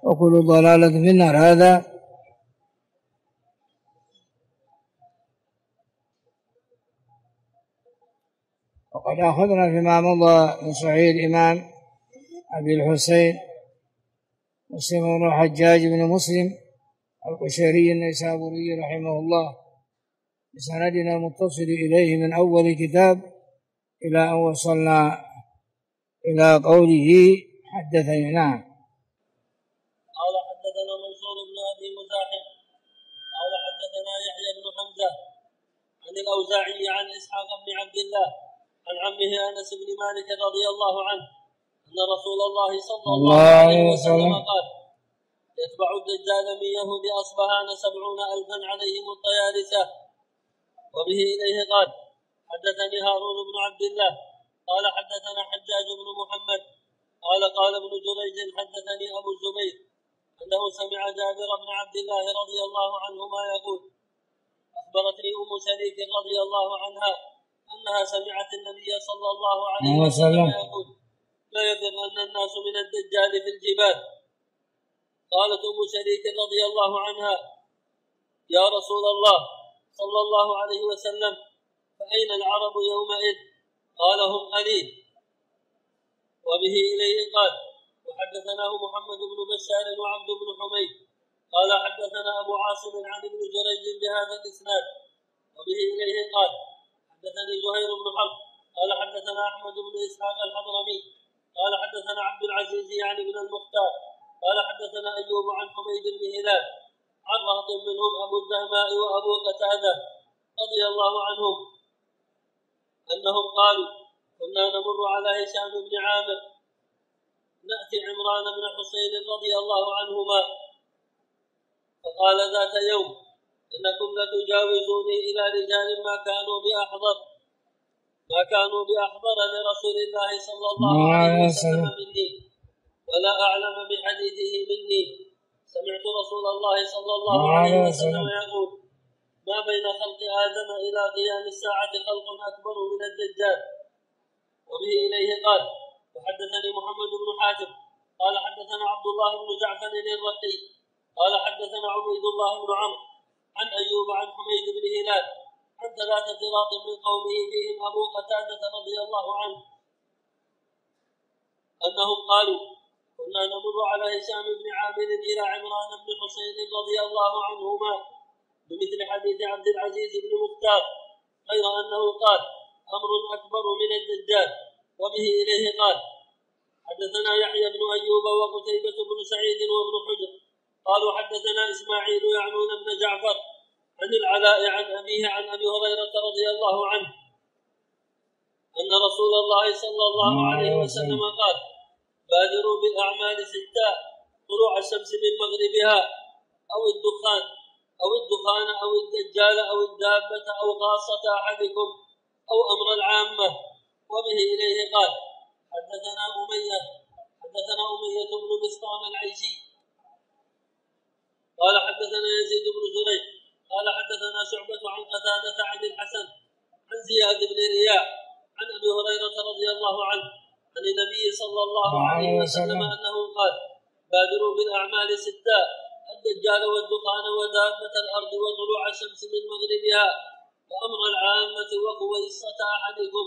وكل ضلالة في النار. هذا وقد أخذنا فيما مضى من صحيح الإمام أبي الحسين مسلم بن الحجاج بن مسلم القشيري النيسابوري رحمه الله بسندنا المتصل إليه من أول كتاب إلى أن وصلنا إلى قوله حدثنا. نعم. قال حدثنا منصور بن أبي مزاحم قال حدثنا يحيى بن حمزة عن الأوزاعي عن إسحاق بن عبد الله عن عمه أنس بن مالك رضي الله عنه أن رسول الله صلى الله عليه وسلم قال: يتبع الدجال من يهود أصبهان 70,000 عليهم الطيالسة. وبه إليه قال: حدثني هارون بن عبد الله قال حدثنا حجاج بن محمد قال ابن جريج حدثني أبو الزبير أنه سمع جابر بن عبد الله رضي الله عنهما يقول: أخبرتني أم شريك رضي الله عنها أنها سمعت النبي صلى الله عليه وسلم يقول: لا يفرن الناس من الدجال في الجبال. قالت أم شريك رضي الله عنها: يا رسول الله صلى الله عليه وسلم فأين العرب يومئذ؟ قال: هم قليل. وبه إليه قال: وحدثناه محمد بن بشار وعبد بن حميد قال حدثنا أبو عاصم عن ابن جريج بهذا الإسناد. وبه إليه قال: حدثني زهير بن حرب قال حدثنا أحمد بن إسحاق الحضرمي قال حدثنا عبد العزيز يعني بن المختار قال حدثنا أيوب عن حميد بن هلال عن رهط منهم أبو الدهماء وأبو قتادة رضي الله عنهم أنهم قالوا: كنا نمر على هشام بن عامر نأتي عمران بن حسين رضي الله عنهما فقال ذات يوم: إنكم لتجاوزوني إلى رجال ما كانوا بأحضر لرسول الله صلى الله عليه وسلم مني ولا أعلم بحديثه مني. سمعت رسول الله صلى الله عليه وسلم يقول: ما بين خلق آدم إلى قيام الساعة خلق أكبر من الدجال. وبه إليه قال: وحدثني محمد بن حاتم قال حدثنا عبد الله بن جعفر الرقي قال حدثنا عبيد الله بن عمرو عن أيوب عن حميد بن هلال عن 3 راط من قومه فيهم أبو قتادة رضي الله عنه أنهم قالوا: كنا نمر على هشام بن عامر إلى عمران بن حسين رضي الله عنهما بمثل حديث عبد العزيز بن مختار غير أنه قال: أمر أكبر من الدجال. وبه إليه قال: حدثنا يحيى بن أيوب وقتيبة بن سعيد وابن حجر قالوا حدثنا إسماعيل يعنون بن جعفر عن العلاء عن أبيه عن أبي هريرة رضي الله عنه أن رسول الله صلى الله عليه وسلم قال: بادروا بالأعمال 6: طلوع الشمس من مغربها أو الدخان أو الدجال أو الدابة أو خاصة أحدكم أو أمر العامة. وبه إليه قال: حدثنا أمية بن بسطام العيشي قال حدثنا يزيد بن زريع قال حدثنا شعبة عن قتادة عن الحسن عن زياد بن رياح عن أبي هريرة رضي الله عنه عن النبي صلى الله عليه وسلم أنه قال: بادروا بالأعمال 6: الدجال والدخان ودابة الأرض وطلوع الشمس من مغربها وأمر العامة وخويصة أحدكم.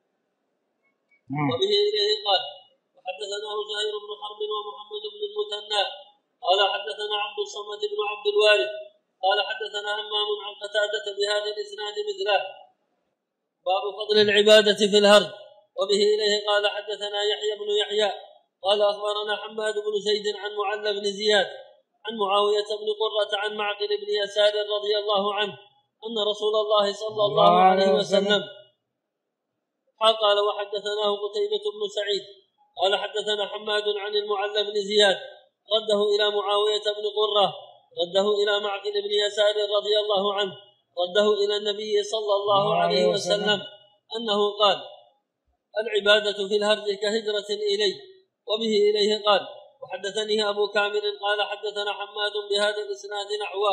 وبه إليه قال: وحدثناه زهير بن حرب ومحمد بن المثنى قال حدثنا عبد الصمد بن عبد الوارث قال حدثنا همام عن قتادة بهذا الإسناد مثله. باب فضل العبادة في الهرج. وبه إليه قال: حدثنا يحيى بن يحيى قال أخبرنا حماد بن زيد عن معل بن زياد عن معاوية بن قرة عن معقل بن يسار رضي الله عنه أن رسول الله صلى الله عليه وسلم قال: وحدثناه قتيبة بن سعيد قال حدثنا حماد عن المعل بن زياد رده إلى معاوية بن قرة رده إلى معقل بن يسار رضي الله عنه رده إلى النبي صلى الله عليه وسلم أنه قال: العبادة في الهرج كهجرة إلي. وبه إليه قال: وحدثني أبو كامل قال حدثنا حماد بهذا الإسناد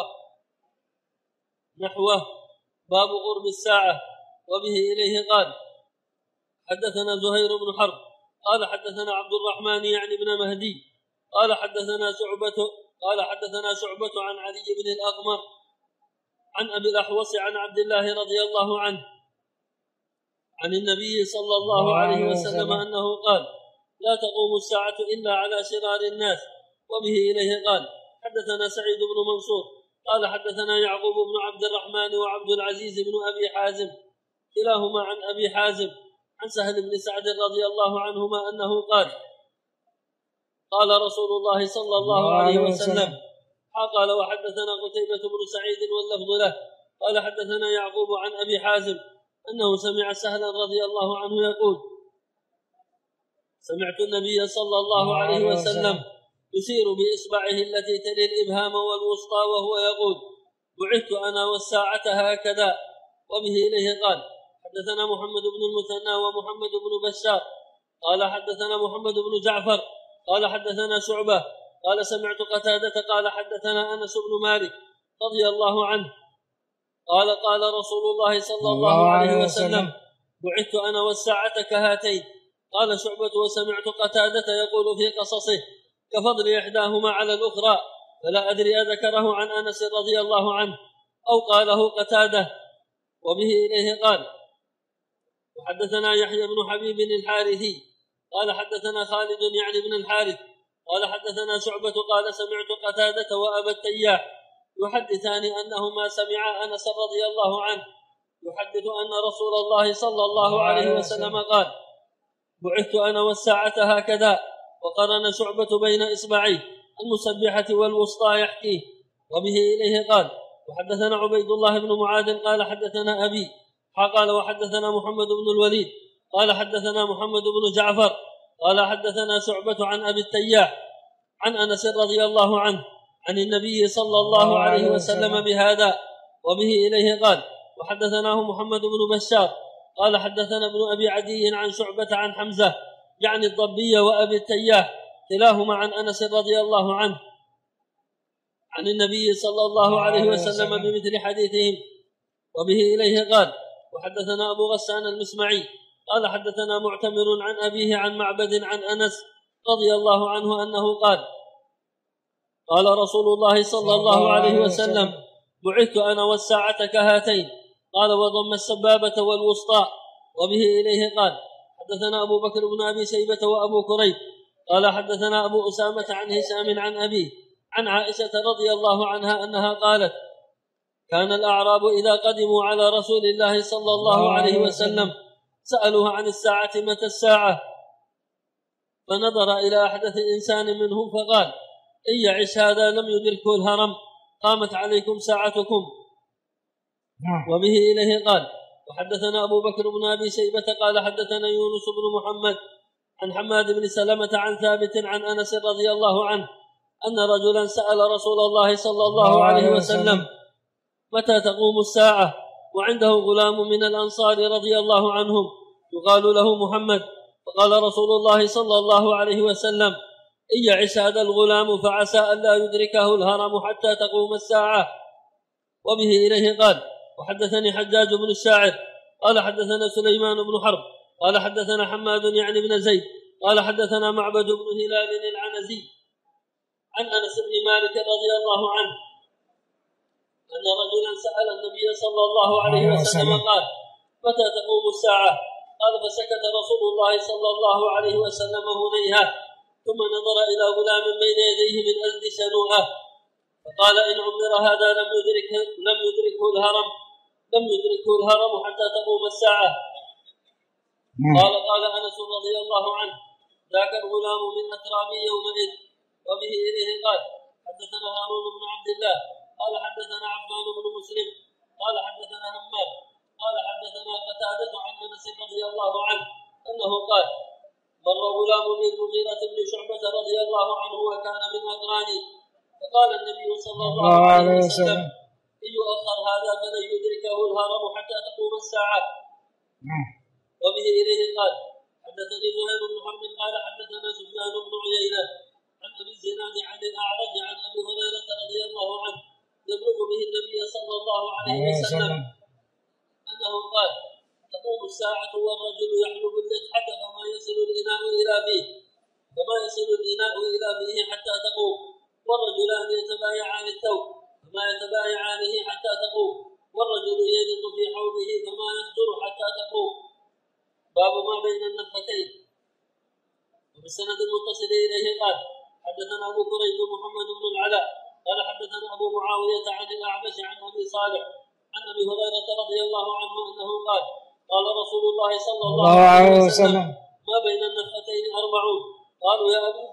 نحوه باب قرب الساعة. وبه إليه قال: حدثنا زهير بن حرب قال حدثنا عبد الرحمن يعني بن مهدي قال حدثنا شعبة عن علي بن الأقمر عن أبي الأحوص عن عبد الله رضي الله عنه عن النبي صلى الله عليه وسلم أنه قال: لا تقوم الساعة إلا على شرار الناس. وبه إليه قال: حدثنا سعيد بن منصور قال حدثنا يعقوب بن عبد الرحمن وعبد العزيز بن أبي حازم كلاهما عن أبي حازم عن سهل بن سعد رضي الله عنهما أنه قال: قال رسول الله صلى الله عليه وسلم. قال: وحدثنا قتيبة بن سعيد واللفظ له قال حدثنا يعقوب عن أبي حازم أنه سمع سهلا رضي الله عنه يقول: سمعت النبي صلى الله عليه وسلم يشير بإصبعه التي تلي الإبهام والوسطى وهو يقول: بعثت أنا والساعة هكذا. وبه إليه قال: حدثنا محمد بن المثنى ومحمد بن بشار قال حدثنا محمد بن جعفر قال حدثنا شعبة قال سمعت قتادة قال حدثنا أنس بن مالك رضي الله عنه قال: قال رسول الله صلى الله عليه وسلم: بعثت أنا والساعة كهاتين. قال شعبة: وسمعت قتادة يقول في قصصه كفضل إحداهما على الأخرى، فلا أدري أذكره عن أنس رضي الله عنه أو قاله قتادة. وبه إليه قال: وحدثنا يحيى بن حبيب الحارثي قال حدثنا خالد يعني بن الحارث قال حدثنا شعبة قال سمعت قتادة وأبا التياح يحدثان أنهما سمعا أنس رضي الله عنه يحدث أن رسول الله صلى الله عليه وسلم قال: بعثت أنا والساعة هكذا. وقرن شعبة بين إصبعيه المسبحة والوسطى يحكيه. وبه إليه قال: وحدثنا عبيد الله بن معاذ قال حدثنا أبي قال وحدثنا محمد بن الوليد قال حدثنا محمد بن جعفر قال حدثنا شعبة عن أبي التياح عن أنس رضي الله عنه عن النبي صلى الله عليه وسلم بهذا. وبه إليه قال: وحدثناه محمد بن بشار قال حدثنا ابن أبي عدي عن شعبة عن حمزة يعني الضبي وأبي التياح كلاهما عن أنس رضي الله عنه عن النبي صلى الله عليه وسلم بمثل حديثهم. وبه إليه قال: وحدثنا أبو غسان المسمعي قال حدثنا معتمر عن أبيه عن معبد عن أنس رضي الله عنه أنه قال: قال رسول الله صلى الله عليه وسلم: بعثت أنا والساعة كهاتين. قال: وضم السبابة والوسطى. وبه إليه قال: حدثنا أبو بكر بن أبي شيبة وأبو كريب قال حدثنا أبو أسامة عن هشام عن أبيه عن عائشة رضي الله عنها أنها قالت: كان الأعراب إذا قدموا على رسول الله صلى الله عليه وسلم سألوه عن الساعة متى الساعة، فنظر إلى أحدث إنسان منهم فقال: إن يعش هذا لم يدركه الهرم، قامت عليكم ساعتكم. وبه إليه قال: وحدثنا أبو بكر بن أبي شيبة قال حدثنا يونس بن محمد عن حماد بن سلمة عن ثابت عن أنس رضي الله عنه أن رجلا سأل رسول الله صلى الله عليه وسلم: متى تقوم الساعة؟ وعنده غلام من الأنصار رضي الله عنهم يقال له محمد، فقال رسول الله صلى الله عليه وسلم: إن يعش هذا الغلام فعسى أن لا يدركه الهرم حتى تقوم الساعة. وبه إليه قال: وحدثني حجاج بن الشاعر قال حدثنا سليمان بن حرب قال حدثنا حماد يعني بن زيد قال حدثنا معبد بن هلال العنزي عن أنس بن مالك رضي الله عنه أن رجلا سأل النبي صلى الله عليه وسلم قال: متى تقوم الساعة؟ قال: فسكت رسول الله صلى الله عليه وسلم هنيها، ثم نظر إلى غلام بين يديه من أزد شنوءة فقال: إن عمر هذا لم يدركه الهرم حتى تقوم الساعة. قال أنس رضي الله عنه: ذاك الغلام من أترابي يومئذ. وبه إليه قال: حدثنا هارون بن عبد الله قال حدثنا عفان بن مسلم قال حدثنا همام قال حدثنا قتادة عن أنس رضي الله عنه أنه قال: مر غلام للمغيرة بن شعبة رضي الله عنه وكان من أقراني، فقال النبي صلى الله عليه وسلم: إن يؤخر هذا فلن يدركه الهرم حتى تقوم الساعة. وبه إليه قال: حدثني زهير بن حرب قال حدثنا سفيان بن عيينة عن أبي الزناد عن الأعرج عن أبي هريرة رضي الله عنه يبلغ به النبي صلى الله عليه وسلم أنه قال: تقوم الساعة والرجل يحلب اللقحة فما يصل الإناء إلى فيه، كما يصل الإناء إلى فيه حتى تقوم، والرجلان يتبايعان الثوب فما يتبايعانه حتى تقوم، والرجل يلد في حوضه فما يصدر حتى تقوم. باب ما بين النفختين. وبالسند المتصل إليه قال حدثنا أبو كريب محمد بن العلاء قال حدثنا أبو معاوية عن الأعمش عن أبي صالح عن أبي هريرة رضي الله عنه أنه قال قال رسول الله صلى الله عليه وسلم ما بين النفختين 40. قالوا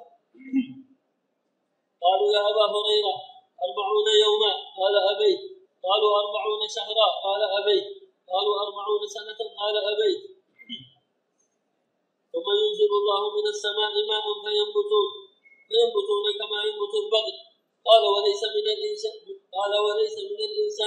يا أبا هريرة 40 يوما؟ قال أبيت. قالوا 40 شهرا؟ قال أبيت. قالوا 40 سنة؟ قال أبيت. ثم ينزل الله من السماء ماء فينبتون كما ينبت البقر. قال وليس من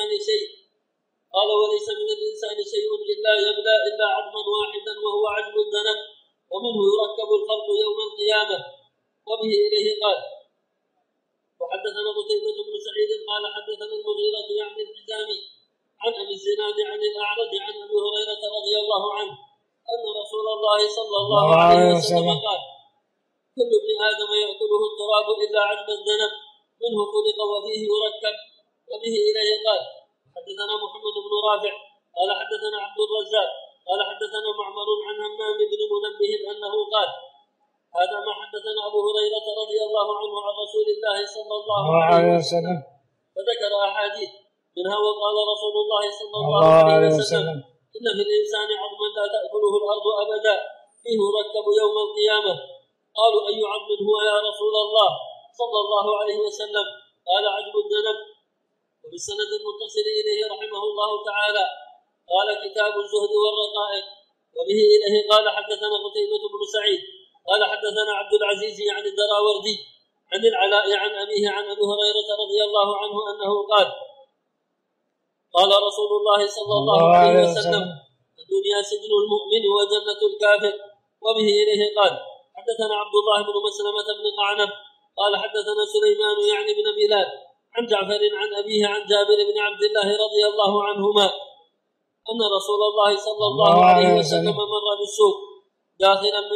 الإنسان شيء إلا يبلى إلا عظما واحدا وهو عجب الذنب، ومنه يركب الخلق يوم القيامة. وبه إليه قال. وحدثنا قتيبة بن سعيد قال حدثنا المغيرة يعني الحزامي عن أبي الزناد عن الأعرج عن أبي هريرة رضي الله عنه أن رسول الله صلى الله عليه وسلم قال كل ابن آدم يأكله التراب إلا عجب الذنب منه خلق وفيه يركب. وبه إليه قال حدثنا محمد بن رافع قال حدثنا عبد الرزاق قال حدثنا معمر عن همام بن منبه أنه قال هذا ما حدثنا أبو هريرة رضي الله عنه عن رسول الله صلى الله عليه وسلم، فذكر أحاديث منها وقال رسول الله صلى الله عليه وسلم إن في الإنسان عظما لا تأكله الأرض أبدا فيه يركب يوم القيامة. قالوا أي عظم هو يا رسول الله صلى الله عليه وسلم؟ قال عجب الذنب. وبالسند المتصل إليه رحمه الله تعالى قال كتاب الزهد والرقائق. وبه إليه قال حدثنا قتيبة بن سعيد قال حدثنا عبد العزيز عن الدراوردي عن العلاء عن أبيه عن أبي هريرة رضي الله عنه أنه قال قال رسول الله صلى الله عليه وسلم الدنيا سجن المؤمن وجنة الكافر. وبه إليه قال حدثنا عبد الله بن مسلمة بن قعنب قال حدثنا سليمان يعني بن بلال عن جعفر عن أبيه عن جابر بن عبد الله رضي الله عنهما أن رسول الله صلى الله عليه وسلم مر بالسوق داخلا من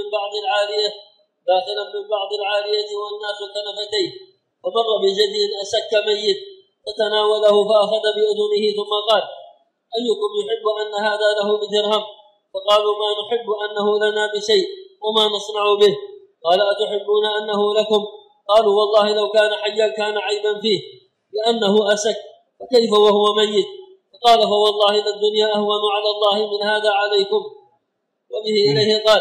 بعض العالية والناس كنفتيه، فمر بجدي أسك ميت فتناوله فأخذ بأذنه ثم قال أيكم يحب أن هذا له بدرهم؟ فقالوا ما نحب أنه لنا بشيء وما نصنع به. قال أتحبون أنه لكم؟ قالوا والله لو كان حيا كان عيبا فيه لأنه أسك، فكيف وهو ميت؟ فقال فوالله للدنيا أهون على الله من هذا عليكم. وبه إليه قال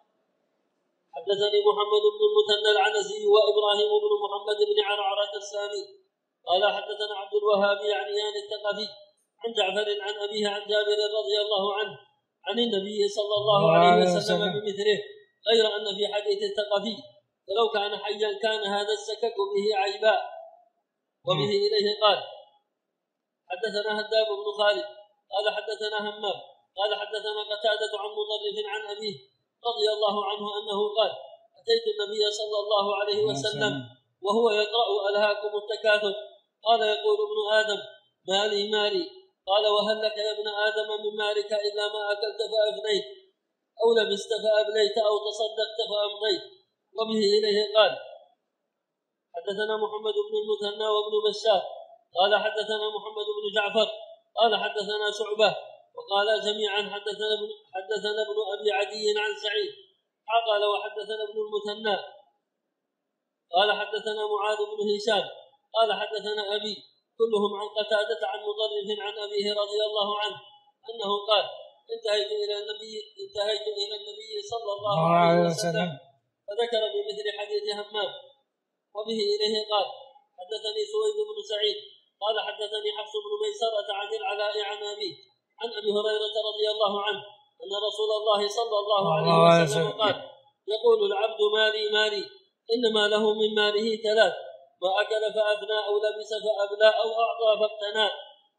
حدثني محمد بن المثنى العنزي وإبراهيم بن محمد بن عرعرة السامي قال حدثنا عبد الوهاب يعني الثقفي عن جعفر عن أبيه عن جابر رضي الله عنه عن النبي صلى الله عليه وسلم بمثله، غير أن في حديث الثقفي فلو كان حيا كان هذا السكك به عيبا. وبه إليه قال حدثنا هداب بن خالد قال حدثنا همام قال حدثنا قتادة عن مطرف عن أبيه رضي الله عنه أنه قال أتيت النبي صلى الله عليه وسلم وهو يقرأ ألهاكم التكاثر. قال يقول ابن آدم مالي. قال وهل لك يا ابن آدم من مالك إلا ما أكلت فأفنيت أو لبست فأبليت أو تصدقت فأمضيت. وبه إليه قال حدثنا محمد بن المثنى وابن بشار قال حدثنا محمد بن جعفر قال حدثنا شعبة وقال جميعا حدثنا ابن أبي عدي عن سعيد قال وحدثنا ابن المثنى قال حدثنا معاذ بن هشام قال حدثنا أبي كلهم عن قتادة عن مطرف عن أبيه رضي الله عنه أنه قال انتهيت إلى النبي صلى الله عليه وسلم فذكر بمثل حديث همام. وبه إليه قال حدثني سويد بن سعيد قال حدثني حفص بن ميسرة عن العلاء عن أبيه عن أبي هريرة رضي الله عنه أن رسول الله صلى الله عليه وسلم قال يقول العبد مالي إنما له من ماله 3: ما أكل فأفنى أو لبس فأبلى أو أعطى فاقتنى،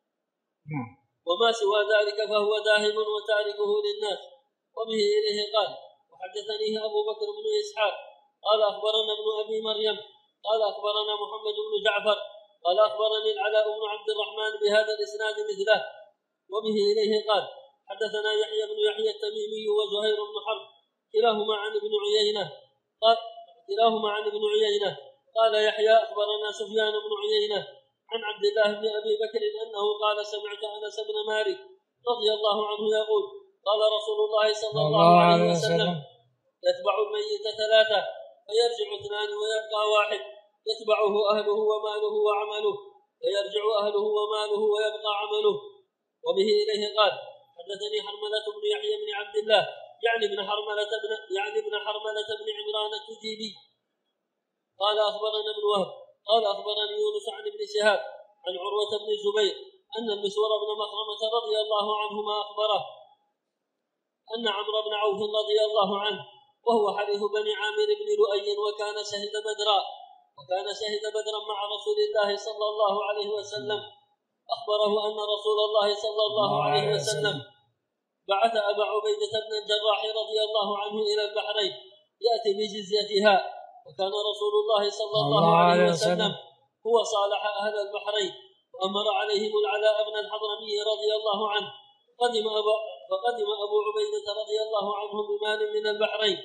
وما سوى ذلك فهو ذاهب وتاركه للناس. وبه إليه قال وحدثنيه أبو بكر بن إسحاق قال أخبرنا ابن أبي مريم قال أخبرنا محمد بن جعفر قال أخبرني العلاء بن عبد الرحمن بهذا الإسناد مثله. وبه إليه قال حدثنا يحيى بن يحيى التميمي وزهير بن حرب كلاهما عن ابن عيينة كلاهما عن ابن عيينة. قال يحيى أخبرنا سفيان بن عيينة عن عبد الله بن أبي بكر أنه قال سمعت أنس بن مالك رضي الله عنه يقول قال رسول الله صلى الله عليه وسلم يتبع الميت 3 فيرجع 2 ويبقى 1 يتبعه أهله وماله وعمله فيرجع أهله وماله ويبقى عمله. وبه إليه قال حدثني حرملة بن يحيى بن عبد الله يعني ابن حرملة بن عمران التجيبي قال أخبرنا ابن وهب قال أخبرني يونس عن ابن شهاب عن عروة بن الزبير أن المسور بن مخرمة رضي الله عنهما أخبره أن عمرو بن عوف رضي الله عنه وهو حليف بني عامر بن لؤي وكان شهد بدرا مع رسول الله صلى الله عليه وسلم أخبره أن رسول الله صلى الله عليه وسلم بعث أبا عبيدة بن الجراح رضي الله عنه إلى البحرين يأتي بجزيتها، وكان رسول الله صلى الله عليه وسلم هو صالح أهل البحرين وأمر عليهم العلاء بن الحضرمي رضي الله عنه. فقدم أبو عبيدة رضي الله عنه بمال من البحرين،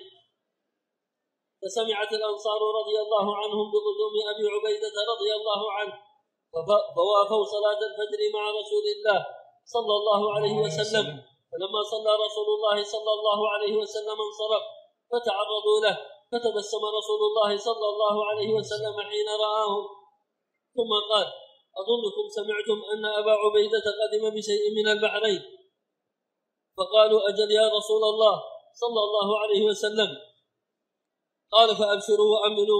فسمعت الأنصار رضي الله عنهم بقدوم أبي عبيدة رضي الله عنه فوافوا صلاة الفجر مع رسول الله صلى الله عليه وسلم. فلما صلى رسول الله صلى الله عليه وسلم انصرف فتعرضوا له، فتبسم رسول الله صلى الله عليه وسلم حين رآهم ثم قال أظنكم سمعتم أن أبا عبيدة قدم بشيء من البحرين. فقالوا أجل يا رسول الله صلى الله عليه وسلم. قال فأبشروا وأمنوا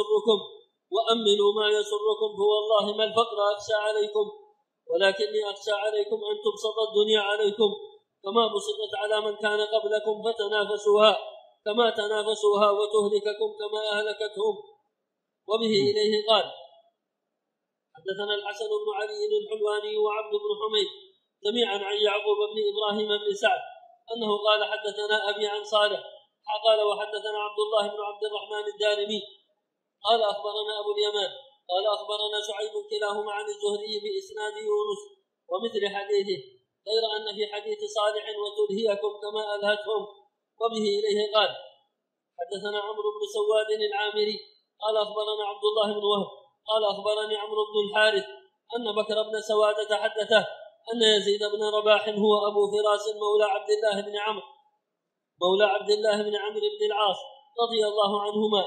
ما يسركم فوالله ما الفقر أخشى عليكم، ولكني أخشى عليكم أن تبسط الدنيا عليكم كما بسطت على من كان قبلكم فتنافسوها كما تنافسوها وتهلككم كما أهلكتهم. وبه إليه قال حدثنا الحسن بن علي الحلواني وعبد بن حميد جميعا عن يعقوب بن إبراهيم بن سعد أنه قال حدثنا أبي عن صالح قال وحدثنا عبد الله بن عبد الرحمن الدارمي قال أخبرنا أبو اليمان قال أخبرنا شعيب كلاهما عن الزهري بإسناد يونس ومثل حديثه، غير أن في حديث صالح وتلهيكم كما ألهتهم. وبه إليه قال حدثنا عمرو بن سواد العامري قال أخبرنا عبد الله بن وهب قال أخبرني عمرو بن الحارث أن بكر بن سوادة حدثه أن يزيد بن رباح هو أبو فراس مولى عبد الله بن عمرو بن العاص رضي الله عنهما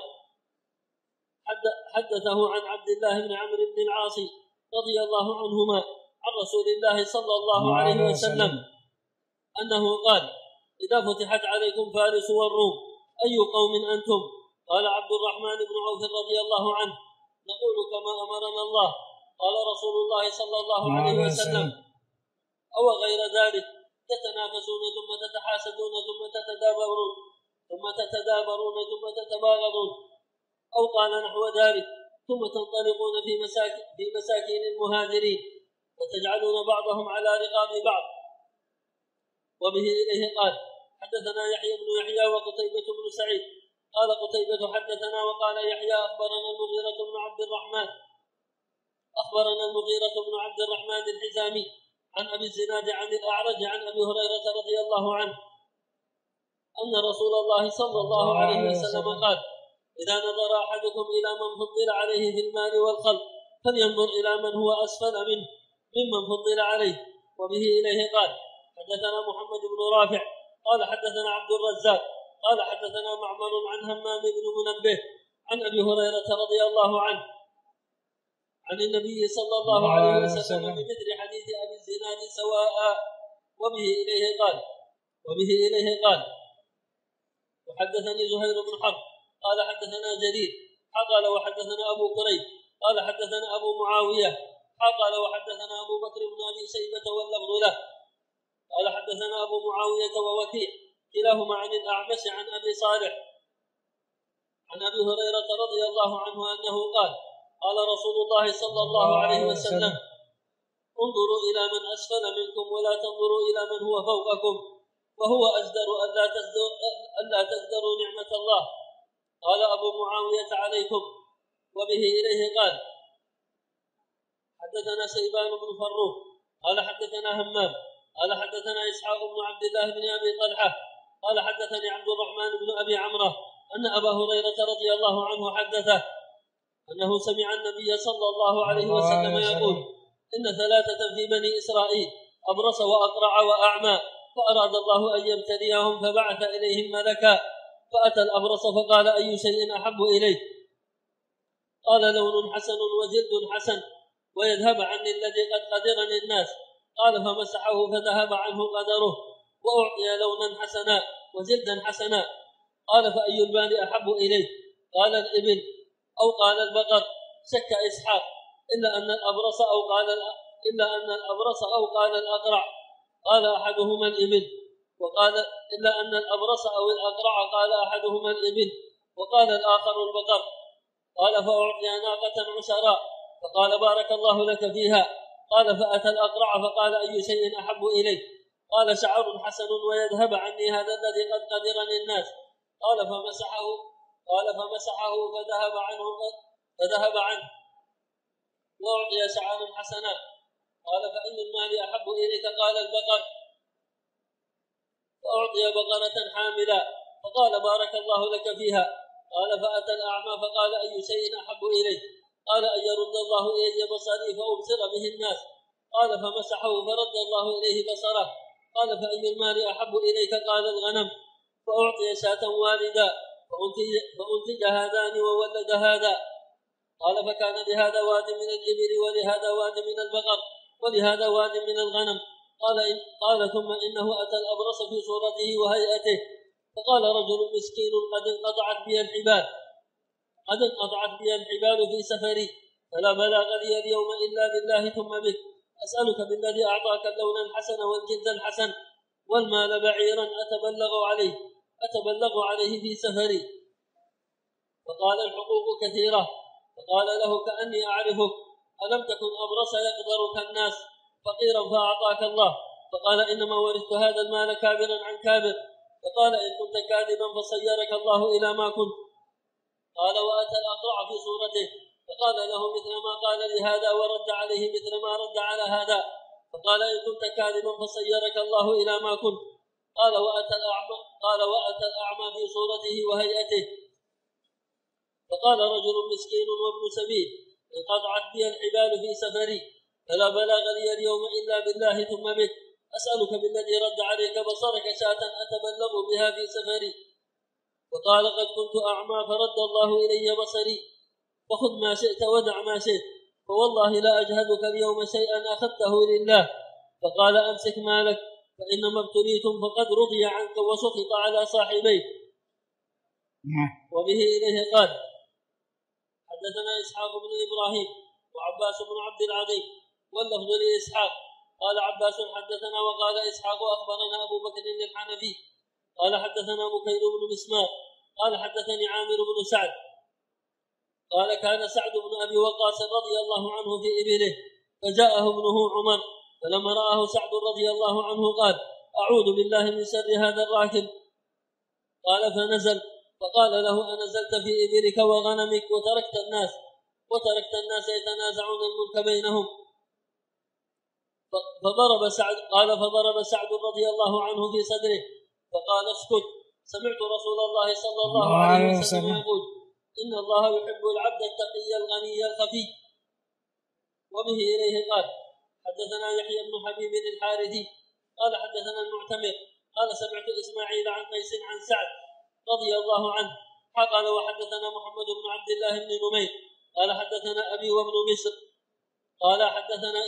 حدثه عن عبد الله بن عمرو بن العاص رضي الله عنهما عن رسول الله صلى الله عليه وسلم أنه قال إذا فتحت عليكم فارس والروم أي قوم أنتم؟ قال عبد الرحمن بن عوف رضي الله عنه نقول كما أمرنا الله. قال رسول الله صلى الله عليه وسلم أو غير ذلك تتنافسون ثم تتحاسدون ثم تتدابرون ثم تتباغضون، أو قال نحو ذلك ثم تنطلقون في مساكين المهاجرين وتجعلون بعضهم على رقاب بعض. وبه إليه قال حدثنا يحيى بن يحيى وقتيبة بن سعيد قال قتيبة حدثنا وقال يحيى أخبرنا المغيرة بن عبد الرحمن الحزامي عن أبي الزناد عن الأعرج عن أبي هريرة رضي الله عنه أن رسول الله صلى الله عليه وسلم قال إذا نظر أحدكم إلى من فضل عليه في المال والخلق فلينظر إلى من هو أسفل منه ممن فضل عليه. وبه إليه قال حدثنا محمد بن رافع قال حدثنا عبد الرزاق قال حدثنا معمر عن همام بن منبه عن أبي هريرة رضي الله عنه عن النبي صلى الله عليه وسلم بمثل حديث أبي الزناد سواء. وبه إليه قال وحدثني زهير بن حرب قال حدثنا جرير قال وحدثنا أبو كريب قال حدثنا أبو معاوية قال وحدثنا أبو بكر بن أبي شيبة واللفظ له قال حدثنا أبو معاوية ووكيع كلاهما عن الأعمش عن أبي صالح عن أبي هريرة رضي الله عنه أنه قال رسول الله صلى الله عليه وسلم انظروا إلى من أسفل منكم ولا تنظروا إلى من هو فوقكم وهو أجدر ألا تزدروا نعمة الله. قال أبو معاوية عليكم. وبه إليه قال حدثنا شيبان بن فروخ قال حدثنا همام قال حدثنا إسحاق بن عبد الله بن أبي طلحة قال حدثني عبد الرحمن بن أبي عمرة أن أبا هريرة رضي الله عنه حدثه أنه سمع النبي صلى الله عليه وسلم يقول إن ثلاثة في بني إسرائيل أبرص وأقرع وأعمى فأراد الله أن يبتليهم فبعث إليهم ملكا فأتى الأبرص فقال أي شيء أحب إليك؟ قال لون حسن وجلد حسن ويذهب عني الذي قد قدرني الناس. قال فمسحه فذهب عنه قدره وأعطي لونا حسنا وجلدا حسنا. قال فأي المال أحب إليه؟ قال الإبل أو قال البقر. شك إسحاق إلا أن الأبرص أو قال الأقرع. قال أحدهما الإبل وقال إلا أن الأبرص أو الأقرع قال أحدهما الإبل وقال الآخر البقر. قال فأعطي ناقة عشراء فقال بارك الله لك فيها. قال فأتى الأقرع فقال أي شيء أحب إليه؟ قال شعر حسن ويذهب عني هذا الذي قد قدرني الناس. قال فمسحه فذهب عنه وأعطي شعرا حسنا. قال فأي المال أحب إليك؟ قال البقر. فأعطي بقرة حاملا فقال بارك الله لك فيها. قال فأتى الأعمى فقال أي شيء أحب إليه؟ قال أن يرد الله إلي بصري فأبصر به الناس. قال فمسحه فرد الله إليه بصره. قال فأي المال أحب إليك؟ قال الغنم. فأعطي شاة والدا فأنتج هذان وولد هذا. قال فكان لهذا واد من الإبل ولهذا واد من البقر ولهذا واد من الغنم. قال ثم إنه أتى الأبرص في صورته وهيئته فقال رجل مسكين قد انقطعت بي الحبال في سفري فلا بلاغ لي اليوم إلا بالله ثم بك أسألك بالذي أعطاك اللون الحسن والجلد الحسن والمال بعيرا أتبلغ عليه في سفري. فقال الحقوق كثيرة. فقال له كأني أعرفك ألم تكن أبرص يقدرك الناس فقيرا فأعطاك الله؟ فقال إنما ورثت هذا المال كابرا عن كابر. فقال إن كنت كاذبا فصيرك الله إلى ما كنت. قال وأتى الأقرع في صورته فقال له مثل ما قال لهذا ورد عليه مثل ما رد على هذا. فقال إن كنت كاذبا فصيرك الله إلى ما كنت. قال وأتى الأعمى في صورته وهيئته فقال رجل مسكين وابن سبيل انقطعت بي الحبال في سفري فلا بلاغ لي اليوم إلا بالله ثم بك أسألك بالذي رد عليك بصرك شاة أتبلغ بها في سفري. وقال قد كنت أعمى فرد الله إلي بصري فخذ ما شئت ودع ما شئت فوالله لا أجهدك اليوم شيئا أخذته لله. فقال أمسك مالك فإنما ابتليتم فقد رضي عنك وسخط على صاحبيه. وبه إليه قال حدثنا إسحاق بن إبراهيم وعباس بن عبد العظيم واللفظ لإسحاق قال عباس حدثنا وقال إسحاق أخبرنا أبو بكر الحنفي قال حدثنا بكير بن مسمار قال حدثني عامر بن سعد قال كان سعد بن أبي وقاص رضي الله عنه في إبله فجاءه ابنه عمر فلما رآه سعد رضي الله عنه قال أعوذ بالله من شر هذا الراكب. قال فنزل فقال له أنزلت في إبلك وغنمك وتركت الناس يتنازعون الملك بينهم. فضرب سعد رضي الله عنه في صدره فقال اسكت سمعت رسول الله صلى الله عليه وسلم يقول إن الله يحب العبد التقي الغني الخفي. وبه إليه قال حدثنا يحيى بن حبيب الحارثي قال حدثنا المعتمر قال سمعت إسماعيل عن قيس عن سعد رضي الله عنه قال وحدثنا محمد بن عبد الله بن نمير قال حدثنا أبي وابن مصر قال حدثنا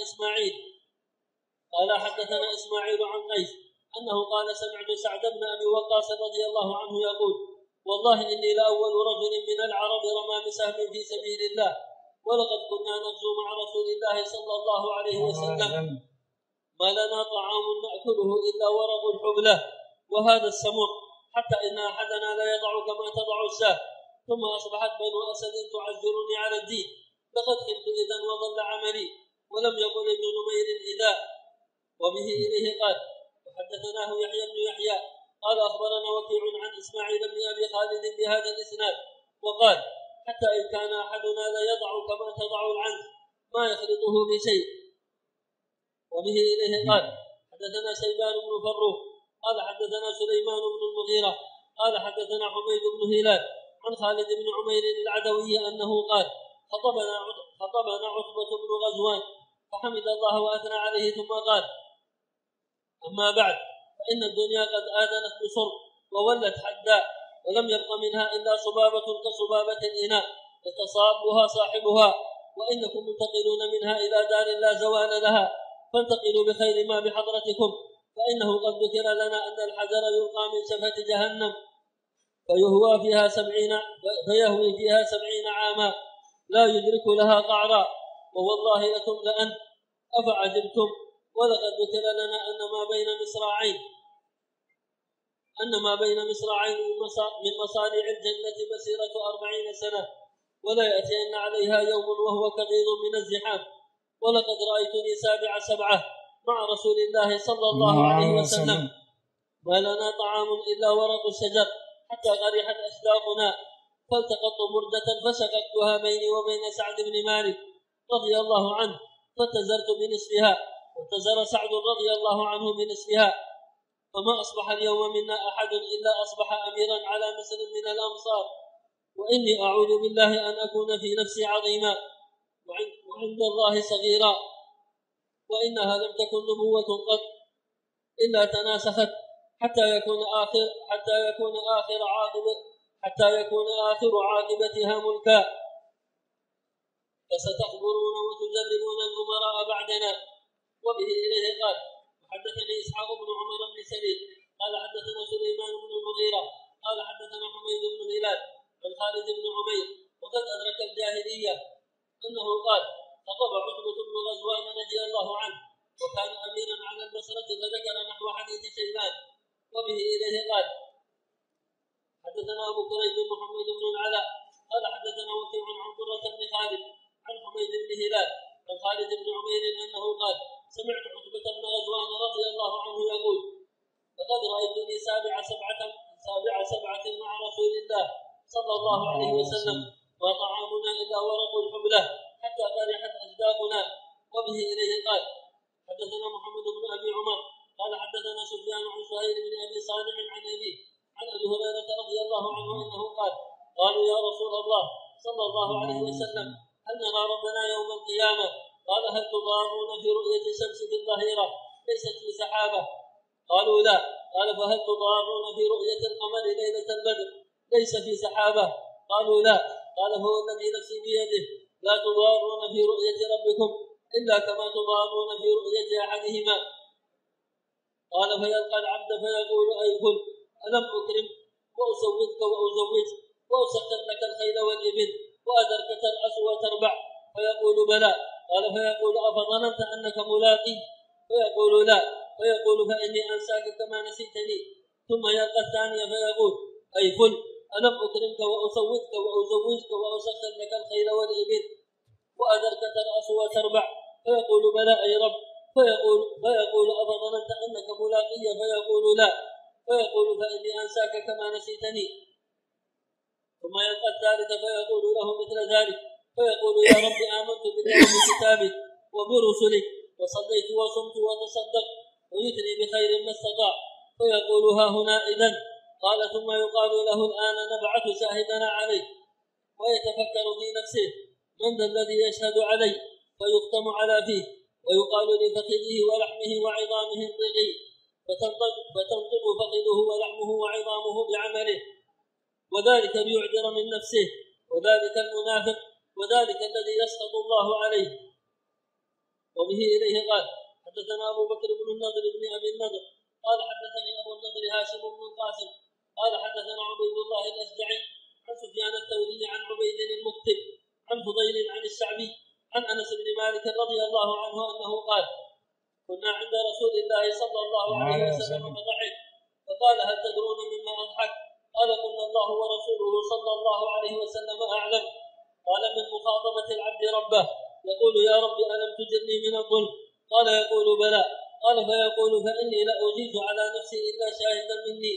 إسماعيل عن قيس أنه قال سمعت سعد بن أبي وقاص رضي الله عنه يقول والله إني لأول رجل من العرب رمى بسهم في سبيل الله ولقد كنا نغزو مع رسول الله صلى الله عليه وسلم ما لنا طعام نأكله إلا ورق الحبلة وهذا السمر حتى إن أحدنا لا يضع كما تضع الشاه. ثم أصبحت بنو أسد تعذرني على الدين لقد خفت إذن وضل عملي ولم يقل ابن نمير إذا. وبه إليه قال وحدثناه يحيى بن يحيى قال أخبرنا وكيع عن إسماعيل بن أبي خالد بهذا الإسناد وقال حتى إن كان أحدنا لا يضع كما تضع العنز ما يخلطه بشيء. وبه إليه قال حدثنا شيبان بن فروخ قال حدثنا سليمان بن المغيرة قال حدثنا حميد بن هلال عن خالد بن عمير العدوي أنه قال خطبنا عتبة بن غزوان فحمد الله وأثنى عليه ثم قال أما بعد فإن الدنيا قد آذنت بصر وولت حدا ولم يبق منها إلا صبابة كصبابة الإناء يتصابها صاحبها وإنكم منتقلون منها إلى دار لا زوال لها فانتقلوا بخير ما بحضرتكم فإنه قد ذكر لنا أن الحجر يلقى من شفة جهنم فيهوي فيها 70 عاما لا يدرك لها قعرا ووالله لتملأن أفعجبتم ولقد ذكر لنا أن ما بين مصراعين من مصاريع الجنة مسيرة 40 سنة ولا يأتين عليها يوم وهو كغيظ من الزحام ولقد رأيتني 7 مع رسول الله صلى الله عليه وسلم ما لنا طعام إلا ورق الشجر حتى غرحت أشداقنا فالتقطت بردة فشققتها بيني وبين سعد بن مالك رضي الله عنه فاتزرت بنصفها واتزر سعد رضي الله عنه بنصفها فما أصبح اليوم منا أحد إلا أصبح أميرا على مصر من الأمصار وإني أعوذ بالله أن أكون في نفسي عظيما وعند الله صغيرا وإنها لم تكن نبوة قط إلا تناسخت حتى يكون آخر عاقبتها ملكا فستخبرون وتجربون الأمراء بعدنا. وبه إليه قال وحدثني إسحاق بن عمر بن سليم قال حدثنا سليمان بن المغيرة قال حدثنا حميد بن هلال عن خالد بن عمير وقد أدرك الجاهلية أنه قال خطب عتبة بن غزوان رضي الله عنه وكان أميرا على البصرة فذكر نحو حديث شيبان. وبه إليه قال حدثنا أبو كريب محمد بن العلاء قال حدثنا وكيع عن قرة بن خالد عن حميد بن هلال عن خالد بن عمير أنه قال سمعت عتبة بن غزوان رضي الله عنه يقول لقد رأيتني 7 مع رسول الله صلى الله عليه وسلم ما طعامنا إلا ورق الحبلة حتى فرحت أجداقنا. وبه إليه قال حدثنا محمد بن أبي عمر قال حدثنا سفيان عن سهيل بن أبي صالح عن أبي هريرة رضي الله عنه أنه قال قالوا يا رسول الله صلى الله عليه وسلم هل نرى ربنا يوم القيامة؟ قال هل تضارون في رؤية الشمس في الظهيرة ليست في سحابة؟ قالوا لا. قال فهل تضارون في رؤية القمر ليلة البدر ليس في سحابة؟ قالوا لا. قال هو الذي نفسي بيده لا تضارون في رؤية ربكم إلا كما تضارون في رؤية أحدهما. قال فيلقى العبد فيقول أي فل ألم أكرم وأسودك وأزوج وأسخر لك الخيل والإبل وأدرك ترأس وتربع؟ فيقول بلى. قال فيقول أفظننت أنك ملاقي؟ فيقول لا. فيقول فإني أنساك كما نسيتني. ثم يلقى الثانية فيقول أي فل ألم أكرمك وأسودك وأزوجك وأسخر لك الخيل والإبل وأدرك ترأس وتربع؟ فيقول بلى أي رب. فيقول أفظننت أنك ملاقي؟ فيقول لا. فيقول فإني أنساك كما نسيتني. ثم يلقى الثالث فيقول له مثل ذلك. فيقول يا رب آمنت بك وبكتابك وبرسلك وصليت وصمت وتصدقت ويثني بخير ما استطاع. فيقول ها هنا إذن. قال ثم يقال له الآن نبعث شاهدنا عليه ويتفكر في نفسه من ذا الذي يشهد علي؟ فيختم على فيه ويقال لفخذه ولحمه وعظامه انطقي فتنطق فخذه ولحمه وعظامه بعمله وذلك ليعذر من نفسه وذلك المنافق وذلك الذي يسخط الله عليه. وبه إليه قال حدثنا أبو بكر بن النضر بن أبي النضر قال حدثني أبو النضر هاشم بن القاسم قال حدثنا عبيد الله الأشجعي عن سفيان الثوري عن عبيد المكتب عن فضيل عن الشعبي عن أنس بن مالك رضي الله عنه أنه قال كنا عند رسول الله صلى الله عليه وسلم فضحك فقال هل تدرون مما أضحك؟ قال قلنا الله ورسوله صلى الله عليه وسلم أعلم. قال من مخاطبة العبد ربه يقول يا رب ألم تجرني من الظلم؟ قال يقول بلى. قال فيقول فإني لا أجيز على نفسي إلا شاهدا مني.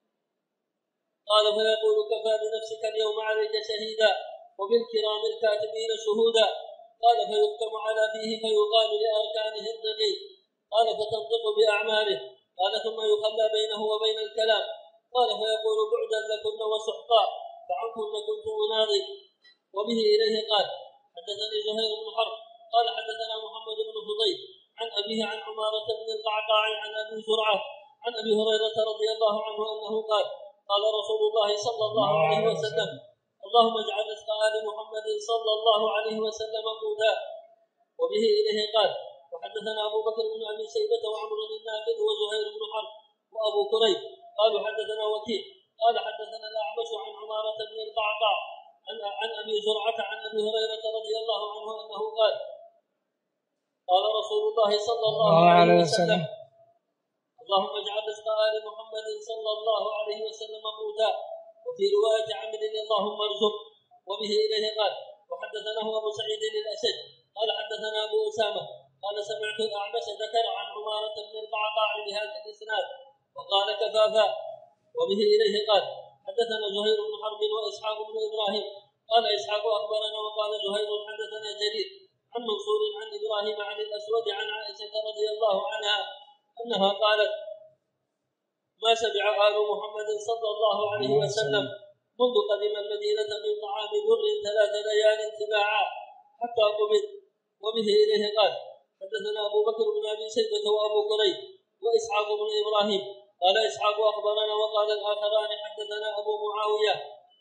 قال فيقول كفى بنفسك اليوم عليك شهيدا وبالكرام الكاتبين شهودا. قال فيختم على فيه فيقال لأركانه انطقي. قال فتنطق بأعماله. قال ثم يخلى بينه وبين الكلام قال فيقول بعدا لكن وسحقا فعنكن كنت أناضي. وبه إليه قال حدثني زهير بن حرب قال حدثنا محمد بن فضيل عن أبيه عن عمارة بن القعقاع عن أبي زرعة عن أبي هريرة رضي الله عنه أنه قال قال رسول الله صلى الله عليه وسلم اللهم اجعل رزق آل محمد صلى الله عليه وسلم قوتا. وبه إليه قال وحدثنا أبو بكر بن أبي شيبة وعمر الناقد وزهير بن حرب وأبو كريب قالوا حدثنا وكيع قال حدثنا الأعمش عن عمارة بن القعقاع عن أبي زرعة عن أبي هريرة رضي الله عنه أنه قال قال رسول الله صلى الله عليه وسلم اللهم اجعل رزق آل محمد صلى الله عليه وسلم قوتا. وفي رواية عمرو اللهم ارزق. وبه إليه قال وحدثناه أبو سعيد الأشج قال حدثنا أبو أسامة قال سمعت الأعمش ذكر عن عمارة بن القعقاع بهذا الإسناد وقال كفافا. وبه إليه قال حدثنا زهير بن حرب وإسحاق بن إبراهيم قال إسحاق أخبرنا وقال زهير حدثنا جرير عن منصور عن إبراهيم عن الأسود عن عائشة رضي الله عنها أنها قالت ما شبع آل محمد صلى الله عليه وسلم منذ قدم المدينة من طعام بر 3 ليال تباعا حتى قبض. وبه إليه قال حدثنا أبو بكر بن أبي شيبة وأبو كريب وإسحاق بن إبراهيم قال إسحاق أخبرنا وقال الآخران حدثنا أبو معاوية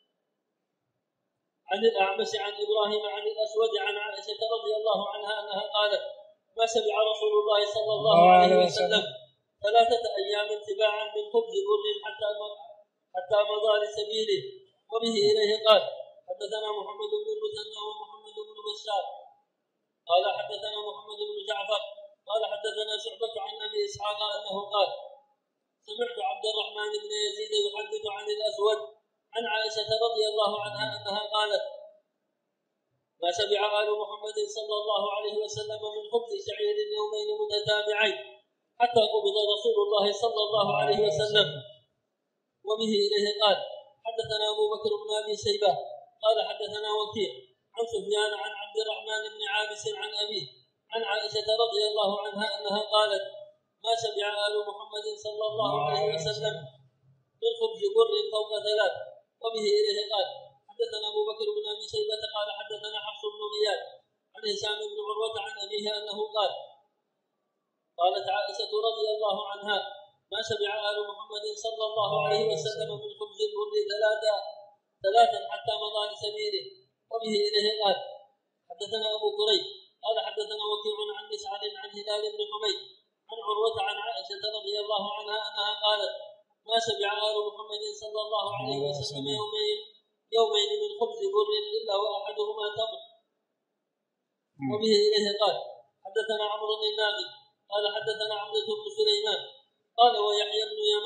عن الأعمش عن إبراهيم عن الأسود عن عائشة رضي الله عنها أنها قالت ما شبع رسول الله صلى الله عليه وسلم 3 أيام تباعا من خبز بر حتى مضى لسبيله. وبه إليه قال حدثنا محمد بن المثنى ومحمد بن بشار قال حدثنا محمد بن جعفر قال حدثنا شعبة عن أبي إسحاق أنه قال سمعت عبد الرحمن بن يزيد يحدث عن الأسود عن عائشة رضي الله عنها أنها قالت ما شبع آل محمد صلى الله عليه وسلم من خبز شعير يومين متتابعين حتى قبض رسول الله صلى الله عليه وسلم. وبه إليه قال حدثنا أبو بكر بن أبي شيبة قال حدثنا وكيع عن سفيان عن عبد الرحمن بن عابس عن أبيه عن عائشة رضي الله عنها أنها قالت ما شبع آل محمد صلى الله عليه وسلم من خبز بر فوق 3. وبه إليه قال حدثنا أبو بكر بن أبي شيبة قال حدثنا حفص بن غياث عن هشام بن عروة عن أبيه أنه قال قالت عائشة رضي الله عنها ما شبع آل محمد صلى الله عليه وسلم من خبز البر 3 حتى مضى لسبيله. وبه إليه قال حدثنا أبو كريب قال حدثنا وكيع عن مسعر عن هلال بن حميد عن عروة عن عائشة رضي الله عنها أنها قالت ما شبع آل محمد صلى الله عليه وسلم يومين من خبز بر إلا وأحدهما تمر. وبه إليه قال حدثنا عمرو الناقد قال حدثنا عبدة بن سليمان قال ويحيى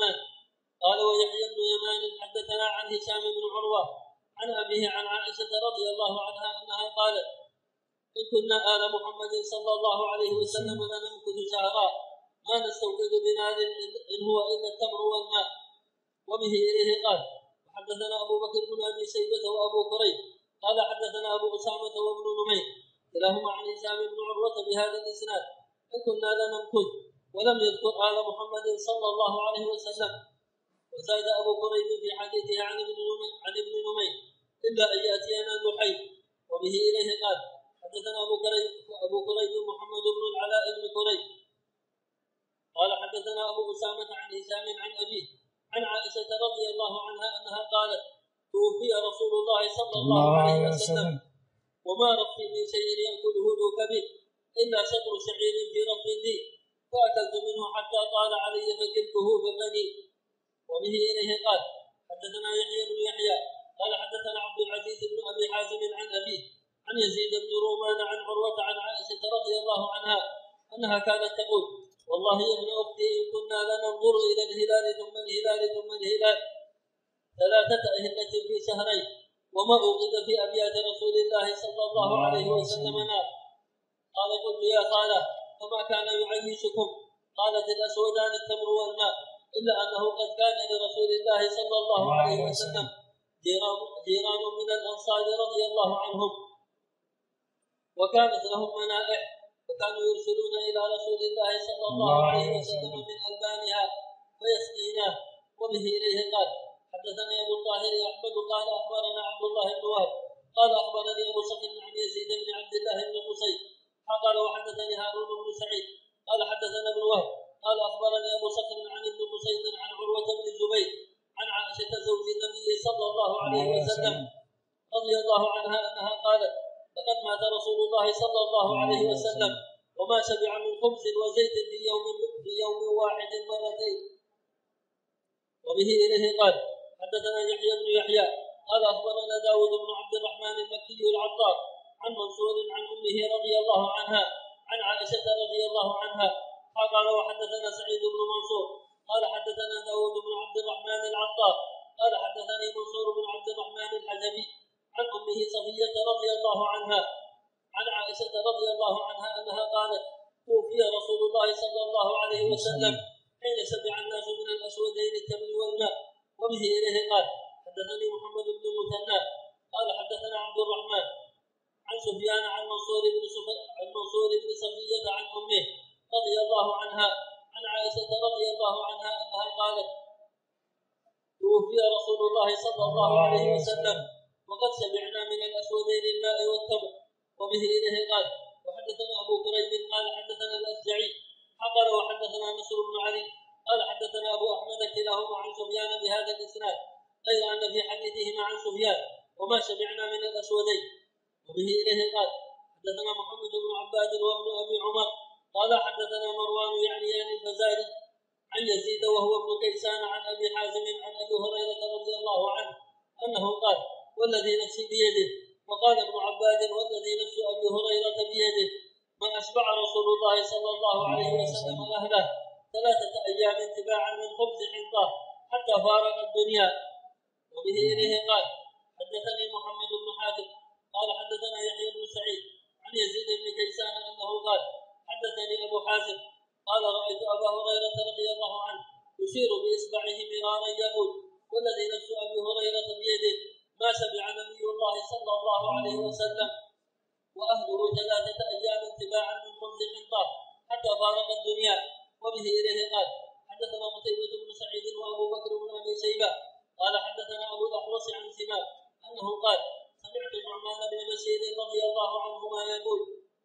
بن يمان حدثنا عن هشام بن عروة عن أبيه عن عائشة رضي الله عنها أنها قالت إن كنا آل محمد صلى الله عليه وسلم لنمكث شهرا ما نستوقد بنار إن هو إلا التمر والماء. وبه إليه قال وحدثنا أبو بكر بن أبي شيبة وأبو كريب قال حدثنا أبو أسامة وابن نمير كلاهما عن هشام بن عروة بهذا الإسناد إن كنا لنمكث ولم يذكر آل محمد صلى الله عليه وسلم. وزاد أبو كريب في حديثه عن ابن نمير إلا أن يأتينا اللحيف. وبه إليه قال حدثنا أبو كريب محمد بن العلاء بن كريب قال حدثنا أبو أسامة عن هشام عن أبيه عن عائشة رضي الله عنها أنها قالت توفي رسول الله صلى الله عليه وسلم وما رفي من شيء يأكله ذو كبد إلا شطر شعير في رف لي فأكلت منه حتى طال علي فكلته فبني. وبه إليه قال حدثنا يحيى بن يحيى قال حدثنا عبد العزيز بن أبي حازم عن أبيه عن يزيد بن رومان عن عروة عن عائشة رضي الله عنها أنها كانت تقول والله يا ابن أختي إن كنا لننظر إلى الهلال ثم الهلال ثم الهلال 3 أهلة في شهرين وما أوقد في أبيات رسول الله صلى الله عليه وسلم نار. قال قلت يا خالة فما كان يعيشكم؟ قالت الأسودان التمر والماء إلا أنه قد كان لرسول الله صلى الله عليه وسلم جيران من الأنصار رضي الله عنهم وكانت لهم منائح فكانوا يرسلون إلى رسول الله صلى الله عليه وسلم من ألبانها فيسقيناه وبه إليه قال حدثنا أبو الطاهر أحمد قال أخبرنا عبد الله بن وهب قال أخبرني أبو صخر عن يزيد بن عبد الله بن قصي قال وحدثني هارون بن سعيد قال حدثنا ابن وهب قال أخبرني أبو صخر عن ابن قصي عن عروة بن الزبير عن عائشة زوج النبي صلى الله عليه وسلم رضي الله عنها أنها قالت لقد مات رسول الله صلى الله عليه وسلم وما شبع من خبز وزيت في يوم واحد مرتين. وبه إليه قال حدثنا يحيى بن يحيى قال أخبرنا داود بن عبد الرحمن المكي العطار عن منصور عن أمه رضي الله عنها عن عائشة رضي الله عنها قال وحدثنا سعيد بن منصور قال حدثنا داود بن عبد الرحمن العطار قال حدثني منصور بن عبد الرحمن الحجبي عن أمه صفية رضي الله عنها عن عائشة رضي الله عنها أنها قالت توفي رسول الله صلى الله عليه وسلم حين شبع الناس من الأسودين التمر والماء. وبه إليه قال حدثني محمد بن المثنى قال حدثنا عبد الرحمن عن سفيان عن منصور بن صفية عن أمه رضي الله عنها عن عائشة رضي الله عنها أنها قالت توفي رسول الله صلى الله عليه وسلم وقد سمعنا من الأسودين الماء والتمر. وبه إليه قال وحدثنا أبو كريب قال حدثنا الأشجعي قال وحدثنا نصر بن علي قال حدثنا أبو أحمد كلاهما عن سفيان بهذا الإسناد غير أن في حديثهما عن سفيان وما سمعنا من الأسودين. وبه إليه قال حدثنا محمد بن عباد وابن أبي عمر قال حدثنا مروان يعني الفزاري عن يزيد وهو ابن كيسان عن أبي حازم عن أبي هريرة رضي الله عنه أنه قال والذي نفسي بيده وقال ابن عباد والذي نفس أبي هريرة بيده ما أشبع رسول الله صلى الله عليه وسلم أهله 3 أيام تباعا من خبز حنطة حتى فارق الدنيا. وبه إليه قال حدثني محمد بن حاتم قال حدثنا يحيى بن سعيد عن يزيد بن كيسان أنه قال حدثني أبو حازم قال رأيت أبا هريرة رضي الله عنه يشير بإصبعه مرارا يقول والذي نفس أبي هريرة بيده ما شبع نبي الله صلى الله عليه وسلم وأهله 3 أيام تباعا من خبز حنطة حتى فارق الدنيا. وبه إليه قال حدثنا قتيبة بن سعيد وأبو بكر بن أبي شيبة قال حدثنا أبو الأحوص عن سماك أنه قال سمعت النعمان بن بشير رضي الله عنهما يقول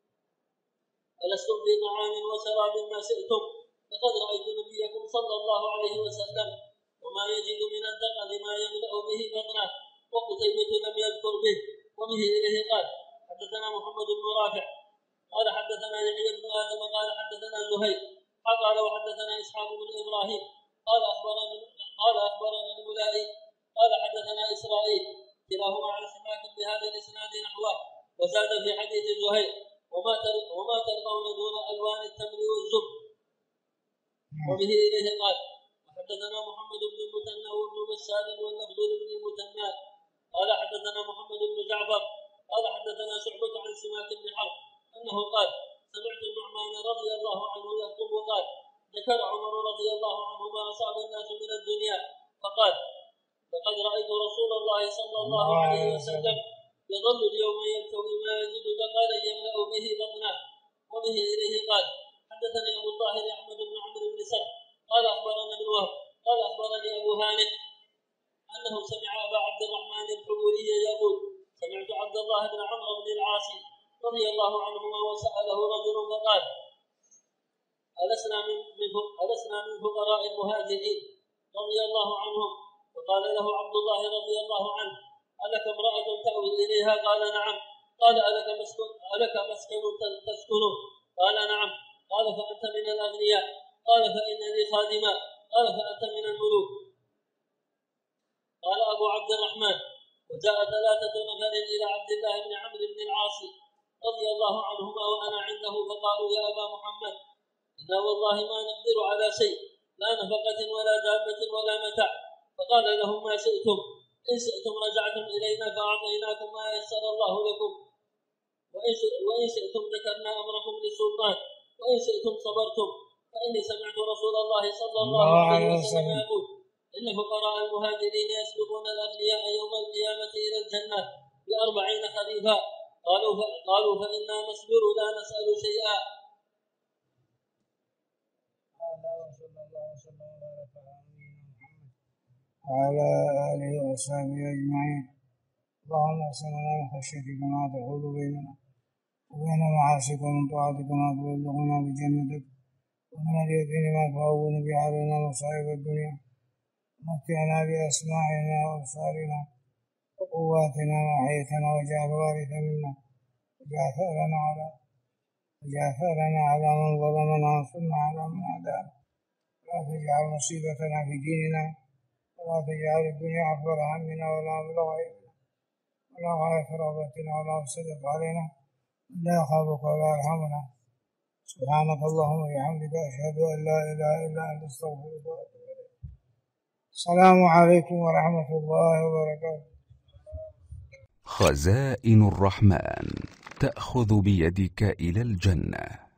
ألستم في طعام وشراب ما شئتم لقد رأيت نبيكم صلى الله عليه وسلم وما يجد من الدقل ما يملأ به بطنه وقتيبة لم يذكر به. وبه إليه قال حدثنا محمد بن رافع قال حدثنا يحيى بن آدم قال حدثنا زهير قال وحدثنا إسحاق بن إبراهيم قال أخبرنا الملائي قال حدثنا إسرائيل كلاهما عن سماك بهذا الإسناد نحوه وزاد في حديث زهير وما ترضون دون ألوان التمر والزبد. وبه إليه قال وحدثنا محمد بن المثنى وابن بشار واللفظ بن المثنى قال حدثنا محمد بن جعفر قال حدثنا شعبة عن سماك بن حرب أنه قال سمعت النعمان رضي الله عنه يخطب وقال ذكر عمر رضي الله عنه ما أصاب الناس من الدنيا فقال لقد رأيت رسول الله صلى الله عليه وسلم يظل اليوم يلتوي ما يجد دقالا يملأ به بطنه. وبه إليه قال حدثني أبو الطاهر أحمد بن عمرو بن سعد قال أخبرنا ابن وهب قال أخبرني أبو هانئ أنه سمع أبا عبد الرحمن الحبولي يقول سمعت عبد الله بن عمرو بن العاص رضي الله عنهما وسأله رجل فقال ألسنا من فقراء المهاجرين رضي الله عنهم فقال له عبد الله رضي الله عنه ألك امرأة تأوي إليها قال نعم قال ألك مسكن تسكنه قال نعم قال فأنت من الأغنياء قال فإنني خادما قال فأنت من الملوك. قال أبو عبد الرحمن وجاء 3 نفر إلى عبد الله بن عمرو بن العاص رضي الله عنهما وأنا عنده فقالوا يا أبا محمد إنا والله ما نقدر على شيء لا نفقة ولا دابة ولا متاع فقال لهم ما شئتم إن شئتم رجعتم إلينا فأعطيناكم ما يسر الله لكم وإن شئتم ذكرنا أمركم للسلطان وإن شئتم صبرتم فإني سمعت رسول الله صلى الله عليه وسلم يقول إن فقراء المهاجرين يسبقون الأغنياء يوم القيامة إلى الجنة ب40 خليفة قالوا فإنا نصبر لا نسأل شيئا. هذا وصلى الله وسلم وبارك على نبينا محمد وعلى آله وأصحابه أجمعين. اللهم اغفر لنا من خشيتك ما تحول بيننا وبين معاصيك ومن طاعتك ما تبلغنا بجنتك ومن اليقين ما تهون به علينا مصائب الدنيا ومتعنا بأسماعنا وأبصارنا وقواتنا ما أحييتنا واجعل الوارث منا واجعل ثأرنا على من ظلمنا وانصرنا على من عادانا لا تجعل مصيبتنا في ديننا ولا تجعل الدنيا أكبر همنا ولا مبلغ علمنا ولا غاية رغبتنا ولا مصدق علينا لا يخافك ولا يرحمنا. سبحانك اللهم وبحمدك أشهد أن لا إله إلا أنت أستغفرك وأتوب إليك. السلام عليكم ورحمة الله وبركاته. خزائن الرحمن تأخذ بيدك إلى الجنة.